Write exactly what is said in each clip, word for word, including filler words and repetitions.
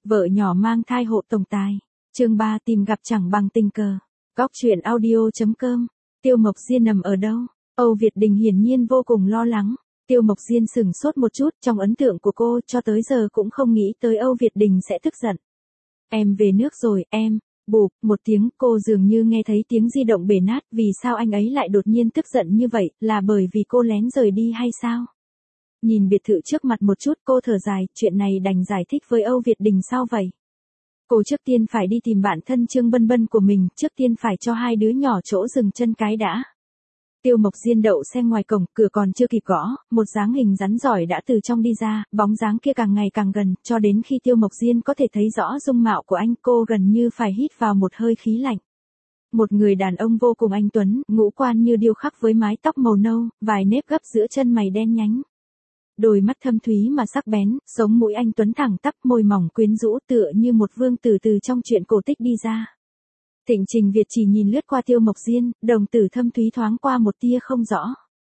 Vợ nhỏ mang thai hộ tổng tài. Chương ba tìm gặp chẳng bằng tình cờ. Góc truyện audio.com. Tiêu Mộc Diên nằm ở đâu? Âu Việt Đình hiển nhiên vô cùng lo lắng. Tiêu Mộc Diên sửng sốt một chút, trong ấn tượng của cô cho tới giờ cũng không nghĩ tới Âu Việt Đình sẽ tức giận. Em về nước rồi, em. Bụp, một tiếng, cô dường như nghe thấy tiếng di động bể nát, vì sao anh ấy lại đột nhiên tức giận như vậy, là bởi vì cô lén rời đi hay sao? Nhìn biệt thự trước mặt một chút, cô thở dài, chuyện này đành giải thích với Âu Việt Đình sao vậy? Cô trước tiên phải đi tìm bạn thân Trương Bân Bân của mình, trước tiên phải cho hai đứa nhỏ chỗ dừng chân cái đã. Tiêu Mộc Diên đậu xe ngoài cổng, cửa còn chưa kịp gõ, một dáng hình rắn giỏi đã từ trong đi ra, bóng dáng kia càng ngày càng gần, cho đến khi Tiêu Mộc Diên có thể thấy rõ dung mạo của anh, cô gần như phải hít vào một hơi khí lạnh. Một người đàn ông vô cùng anh tuấn, ngũ quan như điêu khắc với mái tóc màu nâu, vài nếp gấp giữa chân mày đen nhánh. Đôi mắt thâm thúy mà sắc bén, sống mũi anh tuấn thẳng tắp, môi mỏng quyến rũ tựa như một vương tử từ trong truyện cổ tích đi ra. Thịnh Trình Việt chỉ nhìn lướt qua Tiêu Mộc Diên, đồng tử thâm thúy thoáng qua một tia không rõ.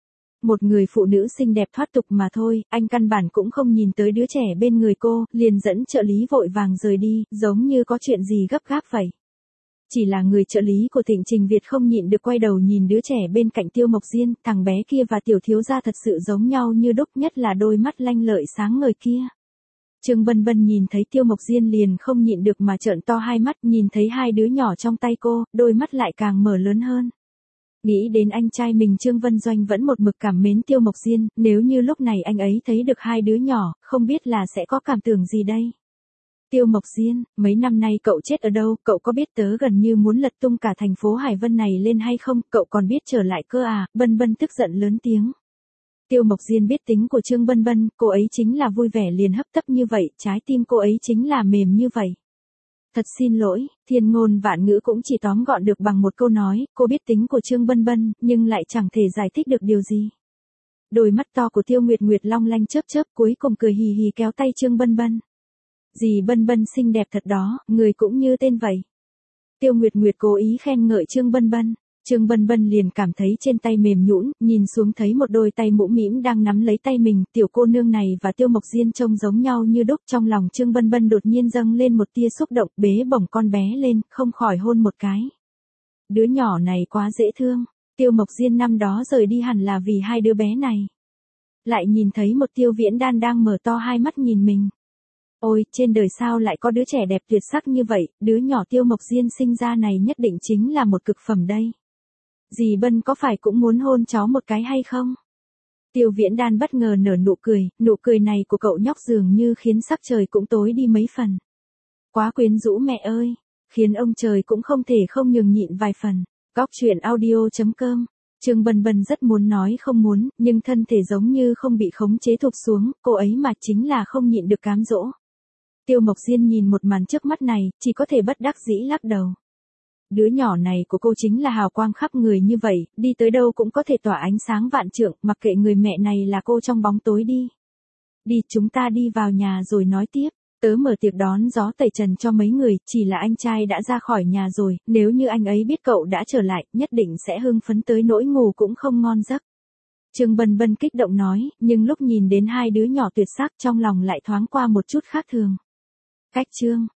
Một người phụ nữ xinh đẹp thoát tục mà thôi, anh căn bản cũng không nhìn tới đứa trẻ bên người cô, liền dẫn trợ lý vội vàng rời đi, giống như có chuyện gì gấp gáp vậy. Chỉ là người trợ lý của Thịnh Trình Việt không nhịn được quay đầu nhìn đứa trẻ bên cạnh Tiêu Mộc Diên, thằng bé kia và tiểu thiếu gia thật sự giống nhau như đúc, nhất là đôi mắt lanh lợi sáng ngời kia. Trương Bân Bân nhìn thấy Tiêu Mộc Diên liền không nhịn được mà trợn to hai mắt, nhìn thấy hai đứa nhỏ trong tay cô, đôi mắt lại càng mở lớn hơn. Nghĩ đến anh trai mình Trương Vân Doanh vẫn một mực cảm mến Tiêu Mộc Diên, nếu như lúc này anh ấy thấy được hai đứa nhỏ, không biết là sẽ có cảm tưởng gì đây. Tiêu Mộc Diên, mấy năm nay cậu chết ở đâu, cậu có biết tớ gần như muốn lật tung cả thành phố Hải Vân này lên hay không, cậu còn biết trở lại cơ à, Bân Bân tức giận lớn tiếng. Tiêu Mộc Diên biết tính của Trương Bân Bân, cô ấy chính là vui vẻ liền hấp tấp như vậy, trái tim cô ấy chính là mềm như vậy. Thật xin lỗi, thiên ngôn vạn ngữ cũng chỉ tóm gọn được bằng một câu nói, cô biết tính của Trương Bân Bân, nhưng lại chẳng thể giải thích được điều gì. Đôi mắt to của Tiêu Nguyệt Nguyệt long lanh chớp chớp, cuối cùng cười hì hì kéo tay Trương Bân Bân. Dì Bân Bân xinh đẹp thật đó, người cũng như tên vậy. Tiêu Nguyệt Nguyệt cố ý khen ngợi Trương Bân Bân. Trương Bân Bân liền cảm thấy trên tay mềm nhũn, nhìn xuống thấy một đôi tay mũm mĩm đang nắm lấy tay mình, tiểu cô nương này và Tiêu Mộc Diên trông giống nhau như đúc, trong lòng Trương Bân Bân đột nhiên dâng lên một tia xúc động, bế bổng con bé lên, không khỏi hôn một cái. Đứa nhỏ này quá dễ thương, Tiêu Mộc Diên năm đó rời đi hẳn là vì hai đứa bé này. Lại nhìn thấy một Tiêu Viễn Đan đang mở to hai mắt nhìn mình. Ôi, trên đời sao lại có đứa trẻ đẹp tuyệt sắc như vậy, đứa nhỏ Tiêu Mộc Diên sinh ra này nhất định chính là một cực phẩm đây. Dì Bân có phải cũng muốn hôn cháu một cái hay không? Tiêu Viễn Đan bất ngờ nở nụ cười, nụ cười này của cậu nhóc dường như khiến sắc trời cũng tối đi mấy phần. Quá quyến rũ mẹ ơi, khiến ông trời cũng không thể không nhường nhịn vài phần. Góc truyện audio.com. Trương Bân Bân rất muốn nói không muốn, nhưng thân thể giống như không bị khống chế thụp xuống, cô ấy mà chính là không nhịn được cám dỗ. Tiêu Mộc Diên nhìn một màn trước mắt này, chỉ có thể bất đắc dĩ lắc đầu. Đứa nhỏ này của cô chính là hào quang khắp người như vậy, đi tới đâu cũng có thể tỏa ánh sáng vạn trượng, mặc kệ người mẹ này là cô trong bóng tối đi. Đi, chúng ta đi vào nhà rồi nói tiếp. Tớ mở tiệc đón gió tẩy trần cho mấy người, chỉ là anh trai đã ra khỏi nhà rồi, nếu như anh ấy biết cậu đã trở lại, nhất định sẽ hưng phấn tới nỗi ngủ cũng không ngon giấc. Trương Bân Bân kích động nói, nhưng lúc nhìn đến hai đứa nhỏ tuyệt sắc trong lòng lại thoáng qua một chút khác thường. Cách Trương